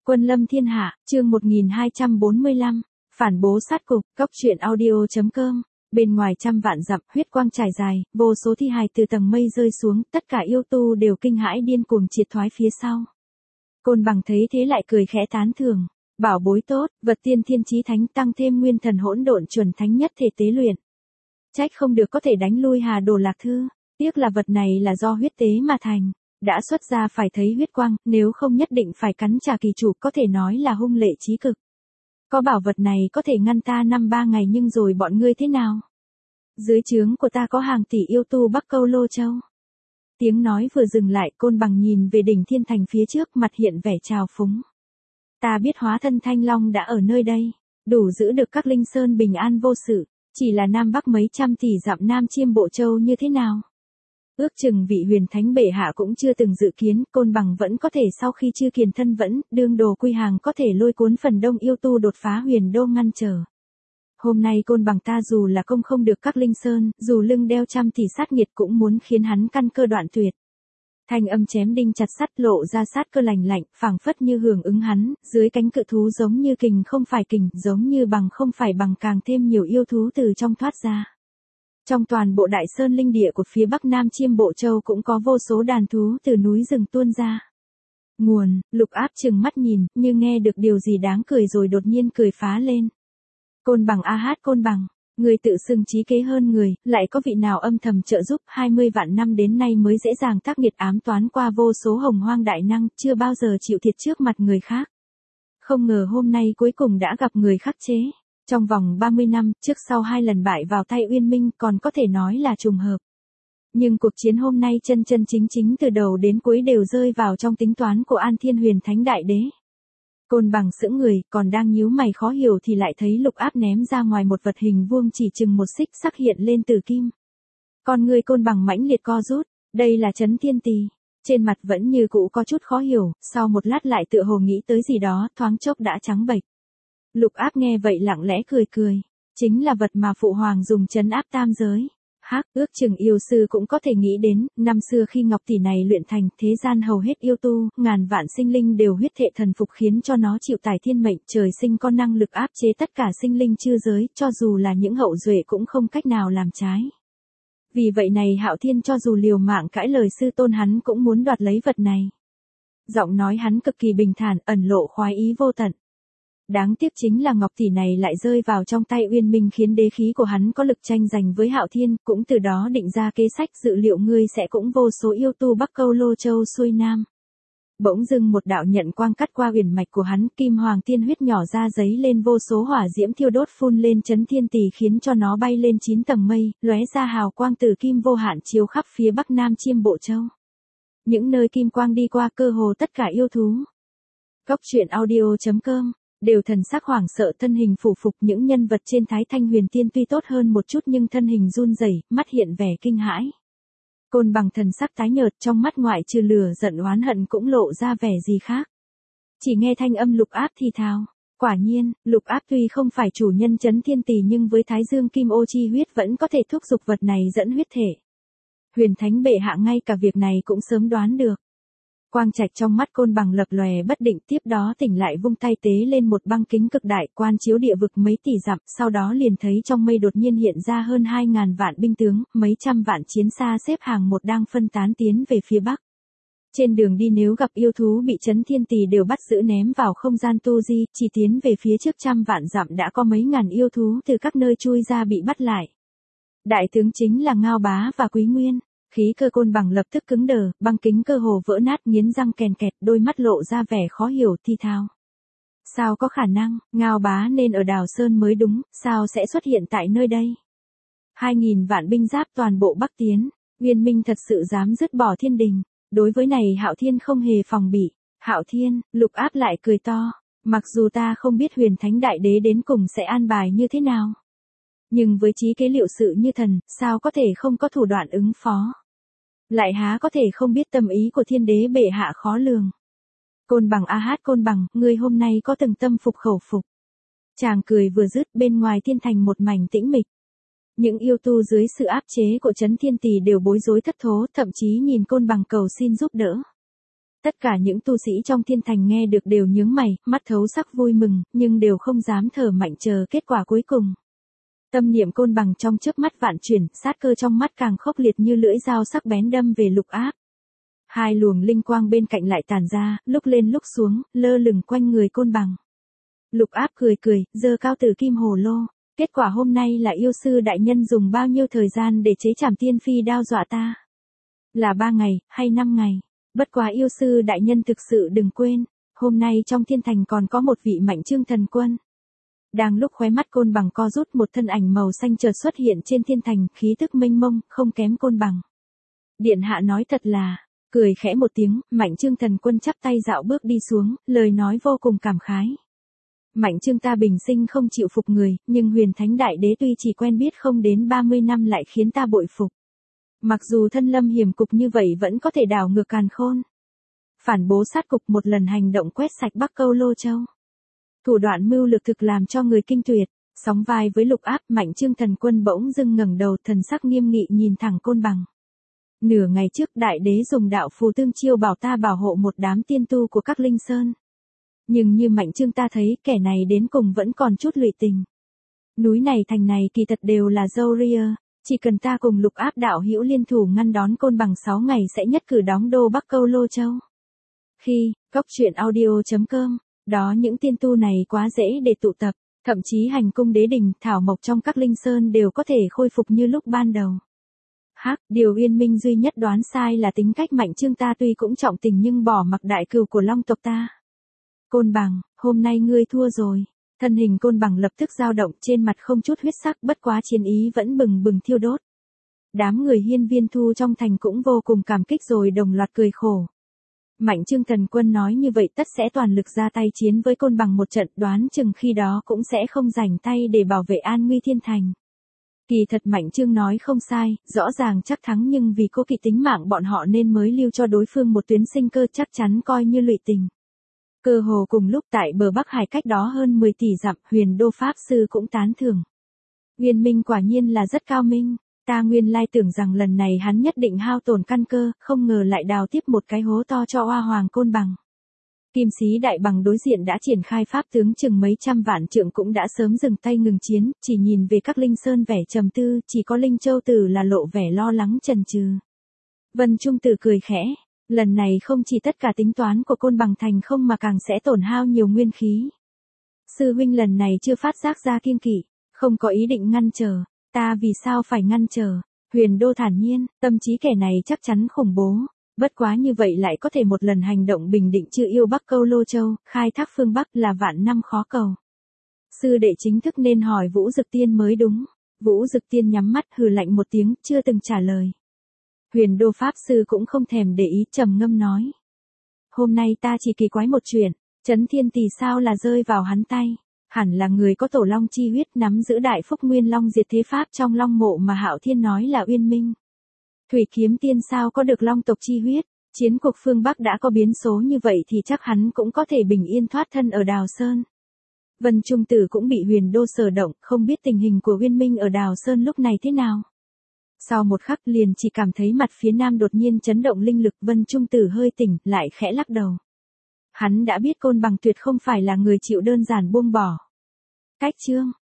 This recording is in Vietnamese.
Quân lâm thiên hạ, chương 1245, phản bố sát cục, góc truyện audio.com. Bên ngoài trăm vạn dặm, huyết quang trải dài, vô số thi hài từ tầng mây rơi xuống, tất cả yêu tu đều kinh hãi điên cuồng triệt thoái phía sau. Côn Bằng thấy thế lại cười khẽ tán thưởng, bảo bối tốt, vật tiên thiên chí thánh tăng thêm nguyên thần hỗn độn chuẩn thánh nhất thể tế luyện. Trách không được có thể đánh lui Hà Đồ Lạc Thư, tiếc là vật này là do huyết tế mà thành. Đã xuất ra phải thấy huyết quang, nếu không nhất định phải cắn trả kỳ chủ, có thể nói là hung lệ chí cực. Có bảo vật này có thể ngăn ta 5-3 ngày, nhưng rồi bọn ngươi thế nào? Dưới trướng của ta có hàng tỷ yêu tu Bắc Câu Lô Châu. Tiếng nói vừa dừng lại, Côn Bằng nhìn về đỉnh thiên thành phía trước, mặt hiện vẻ trào phúng. Ta biết hóa thân Thanh Long đã ở nơi đây, đủ giữ được các linh sơn bình an vô sự, chỉ là Nam Bắc mấy trăm tỷ dặm Nam Chiêm Bộ Châu như thế nào? Ước chừng vị huyền thánh bệ hạ cũng chưa từng dự kiến, Côn Bằng vẫn có thể sau khi chưa kiền thân vẫn, đương đồ quy hàng có thể lôi cuốn phần đông yêu tu đột phá huyền đô ngăn trở. Hôm nay Côn Bằng ta dù là công không được các linh sơn, dù lưng đeo trăm tỷ sát nghiệt cũng muốn khiến hắn căn cơ đoạn tuyệt. Thanh âm chém đinh chặt sắt lộ ra sát cơ lành lạnh, phảng phất như hưởng ứng hắn, dưới cánh cự thú giống như kình không phải kình, giống như bằng không phải bằng, càng thêm nhiều yêu thú từ trong thoát ra. Trong toàn bộ đại sơn linh địa của phía bắc Nam Chiêm Bộ Châu cũng có vô số đàn thú từ núi rừng tuôn ra. Nguồn, Lục Áp trừng mắt nhìn, như nghe được điều gì đáng cười rồi đột nhiên cười phá lên. Côn Bằng a hát Côn Bằng, người tự xưng trí kế hơn người, lại có vị nào âm thầm trợ giúp 20 vạn năm đến nay mới dễ dàng tác nghiệt ám toán qua vô số hồng hoang đại năng, chưa bao giờ chịu thiệt trước mặt người khác. Không ngờ hôm nay cuối cùng đã gặp người khắc chế. Trong vòng 30 năm, trước sau 2 lần bại vào tay Uyên Minh còn có thể nói là trùng hợp. Nhưng cuộc chiến hôm nay chân chính từ đầu đến cuối đều rơi vào trong tính toán của An Thiên Huyền Thánh Đại Đế. Côn Bằng sững người, còn đang nhíu mày khó hiểu thì lại thấy Lục Áp ném ra ngoài một vật hình vuông chỉ chừng một xích sắc hiện lên từ kim. Con người Côn Bằng mãnh liệt co rút, đây là Chấn Thiên Tỳ. Trên mặt vẫn như cũ có chút khó hiểu, sau một lát lại tựa hồ nghĩ tới gì đó, thoáng chốc đã trắng bệch. Lục Áp nghe vậy lặng lẽ cười, chính là vật mà Phụ Hoàng dùng trấn áp tam giới. Hắc, ước chừng yêu sư cũng có thể nghĩ đến, năm xưa khi ngọc tỷ này luyện thành, thế gian hầu hết yêu tu, ngàn vạn sinh linh đều huyết thệ thần phục khiến cho nó chịu tải thiên mệnh, trời sinh có năng lực áp chế tất cả sinh linh chư giới, cho dù là những hậu duệ cũng không cách nào làm trái. Vì vậy này Hạo Thiên cho dù liều mạng cãi lời sư tôn hắn cũng muốn đoạt lấy vật này. Giọng nói hắn cực kỳ bình thản, ẩn lộ khoái ý vô tận. Đáng tiếc chính là ngọc tỷ này lại rơi vào trong tay Uyên Minh khiến đế khí của hắn có lực tranh giành với Hạo Thiên, cũng từ đó định ra kế sách dự liệu ngươi sẽ cũng vô số yêu tu Bắc Câu Lô Châu xuôi nam. Bỗng dưng một đạo nhận quang cắt qua uyển mạch của hắn, kim hoàng tiên huyết nhỏ ra giấy lên vô số hỏa diễm thiêu đốt phun lên Chấn Thiên Tỳ khiến cho nó bay lên 9 tầng mây, lóe ra hào quang tử kim vô hạn chiếu khắp phía bắc Nam Chiêm Bộ Châu. Những nơi kim quang đi qua cơ hồ tất cả yêu thú. Góc truyện audio.com đều thần sắc hoảng sợ, thân hình phủ phục. Những nhân vật trên Thái Thanh Huyền Tiên tuy tốt hơn một chút nhưng thân hình run rẩy, mắt hiện vẻ kinh hãi. Côn Bằng thần sắc tái nhợt, trong mắt ngoại trừ lửa giận oán hận cũng lộ ra vẻ gì khác. Chỉ nghe thanh âm Lục Áp thì thào. Quả nhiên, Lục Áp tuy không phải chủ nhân Chấn Thiên Tỳ nhưng với Thái Dương Kim Ô chi huyết vẫn có thể thúc giục vật này dẫn huyết thể. Huyền Thánh bệ hạ ngay cả việc này cũng sớm đoán được. Quang trạch trong mắt Côn Bằng lập lòe bất định, tiếp đó tỉnh lại vung tay tế lên một băng kính cực đại quan chiếu địa vực mấy tỷ dặm, sau đó liền thấy trong mây đột nhiên hiện ra hơn 2.000 vạn binh tướng, mấy trăm vạn chiến xa xếp hàng một đang phân tán tiến về phía bắc. Trên đường đi nếu gặp yêu thú bị Chấn Thiên Tỳ đều bắt giữ ném vào không gian tu di, chỉ tiến về phía trước trăm vạn dặm đã có mấy ngàn yêu thú từ các nơi chui ra bị bắt lại. Đại tướng chính là Ngao Bá và Quý Nguyên. Khí cơ Côn Bằng lập tức cứng đờ, băng kính cơ hồ vỡ nát, nghiến răng kèn kẹt, đôi mắt lộ ra vẻ khó hiểu thi thao. Sao có khả năng, Ngao Bá nên ở Đào Sơn mới đúng, sao sẽ xuất hiện tại nơi đây? 2.000 vạn binh giáp toàn bộ bắc tiến, Uyên Minh thật sự dám dứt bỏ thiên đình. Đối với này Hạo Thiên không hề phòng bị. Hạo Thiên, Lục Áp lại cười to, mặc dù ta không biết Huyền Thánh Đại Đế đến cùng sẽ an bài như thế nào. Nhưng với trí kế liệu sự như thần, sao có thể không có thủ đoạn ứng phó? Lại há có thể không biết tâm ý của Thiên Đế bệ hạ khó lường. Côn Bằng a hát Côn Bằng, ngươi hôm nay có từng tâm phục khẩu phục. Chàng cười vừa dứt, bên ngoài thiên thành một mảnh tĩnh mịch. Những yêu tu dưới sự áp chế của Chấn Thiên Tỳ đều bối rối thất thố, thậm chí nhìn Côn Bằng cầu xin giúp đỡ. Tất cả những tu sĩ trong thiên thành nghe được đều nhướng mày, mắt thấu sắc vui mừng, nhưng đều không dám thở mạnh chờ kết quả cuối cùng. Tâm niệm Côn Bằng trong chớp mắt vạn chuyển, sát cơ trong mắt càng khốc liệt như lưỡi dao sắc bén đâm về Lục Áp. Hai luồng linh quang bên cạnh lại tản ra, lúc lên lúc xuống, lơ lửng quanh người Côn Bằng. Lục Áp cười cười, giơ cao tử kim hồ lô. Kết quả hôm nay là yêu sư đại nhân dùng bao nhiêu thời gian để chế Trảm Tiên Phi đao dọa ta? Là 3 ngày, hay 5 ngày? Bất quá yêu sư đại nhân thực sự đừng quên, hôm nay trong thiên thành còn có một vị Mạnh Chương thần quân. Đang lúc khóe mắt Côn Bằng co rút, một thân ảnh màu xanh chợt xuất hiện trên thiên thành, khí tức mênh mông, không kém Côn Bằng. Điện hạ nói thật là, cười khẽ một tiếng, Mạnh Chương thần quân chắp tay dạo bước đi xuống, lời nói vô cùng cảm khái. Mạnh Chương ta bình sinh không chịu phục người, nhưng Huyền Thánh Đại Đế tuy chỉ quen biết không đến 30 năm lại khiến ta bội phục. Mặc dù thân lâm hiểm cục như vậy vẫn có thể đảo ngược càn khôn. Phản bố sát cục, một lần hành động quét sạch Bắc Câu Lô Châu. Thủ đoạn mưu lược thực làm cho người kinh tuyệt. Sóng vai với Lục Áp, Mạnh Chương thần quân bỗng dưng ngẩng đầu, thần sắc nghiêm nghị nhìn thẳng Côn Bằng. Nửa ngày trước Đại Đế dùng đạo phù tương chiêu bảo ta bảo hộ một đám tiên tu của các linh sơn. Nhưng như Mạnh Chương ta thấy, kẻ này đến cùng vẫn còn chút lụy tình. Núi này thành này kỳ thật đều là dâu ria, chỉ cần ta cùng Lục Áp đạo hữu liên thủ ngăn đón Côn Bằng 6 ngày sẽ nhất cử đóng đô Bắc Câu Lô Châu. Khi, coctruyện.audio.com, đó những tiên tu này quá dễ để tụ tập, thậm chí hành cung đế đình, thảo mộc trong các linh sơn đều có thể khôi phục như lúc ban đầu. Điều Uyên Minh duy nhất đoán sai là tính cách Mạnh Chương ta tuy cũng trọng tình nhưng bỏ mặc đại cừu của Long tộc ta. Côn Bằng, hôm nay ngươi thua rồi. Thân hình Côn Bằng lập tức dao động, trên mặt không chút huyết sắc, bất quá chiến ý vẫn bừng bừng thiêu đốt. Đám người Hiên Viên Thu trong thành cũng vô cùng cảm kích rồi đồng loạt cười khổ. Mạnh Chương thần quân nói như vậy tất sẽ toàn lực ra tay chiến với Côn Bằng một trận, đoán chừng khi đó cũng sẽ không rảnh tay để bảo vệ an nguy thiên thành. Kỳ thật Mạnh Chương nói không sai, rõ ràng chắc thắng nhưng vì cố kỵ tính mạng bọn họ nên mới lưu cho đối phương một tuyến sinh cơ, chắc chắn coi như lụy tình. Cơ hồ cùng lúc tại bờ Bắc Hải cách đó hơn 10 tỷ dặm, Huyền Đô Pháp Sư cũng tán thưởng. Uyên Minh quả nhiên là rất cao minh, ta nguyên lai tưởng rằng lần này hắn nhất định hao tổn căn cơ, không ngờ lại đào tiếp một cái hố to cho oa hoàng Côn Bằng. Kim Sĩ Đại Bằng đối diện đã triển khai pháp tướng chừng mấy trăm vạn trượng cũng đã sớm dừng tay ngừng chiến, chỉ nhìn về các linh sơn vẻ trầm tư, chỉ có Linh Châu Tử là lộ vẻ lo lắng chần chừ. Vân Trung Tử cười khẽ. Lần này không chỉ tất cả tính toán của Côn Bằng thành không mà càng sẽ tổn hao nhiều nguyên khí. Sư huynh lần này chưa phát giác ra kiêng kỵ, không có ý định ngăn trở, ta vì sao phải ngăn trở? Huyền Đô thản nhiên, tâm trí kẻ này chắc chắn khủng bố, bất quá như vậy lại có thể một lần hành động bình định chư yêu Bắc Câu Lô Châu, khai thác phương Bắc là vạn năm khó cầu. Sư đệ chính thức nên hỏi Vũ Dực Tiên mới đúng. Vũ Dực Tiên nhắm mắt hừ lạnh một tiếng, chưa từng trả lời. Huyền Đô Pháp Sư cũng không thèm để ý, trầm ngâm nói. Hôm nay ta chỉ kỳ quái một chuyện, Chấn Thiên Tỳ sao là rơi vào hắn tay, hẳn là người có tổ long chi huyết nắm giữ đại phúc nguyên long diệt thế pháp trong long mộ mà Hạo Thiên nói là Uyên Minh. Thủy Kiếm Tiên sao có được long tộc chi huyết, chiến cuộc phương Bắc đã có biến số như vậy thì chắc hắn cũng có thể bình yên thoát thân ở Đào Sơn. Vân Trung Tử cũng bị Huyền Đô sở động, không biết tình hình của Uyên Minh ở Đào Sơn lúc này thế nào. Sau một khắc liền chỉ cảm thấy mặt phía nam đột nhiên chấn động linh lực, Vân Trung Tử hơi tỉnh, lại khẽ lắc đầu. Hắn đã biết Côn Bằng tuyệt không phải là người chịu đơn giản buông bỏ. Cách chương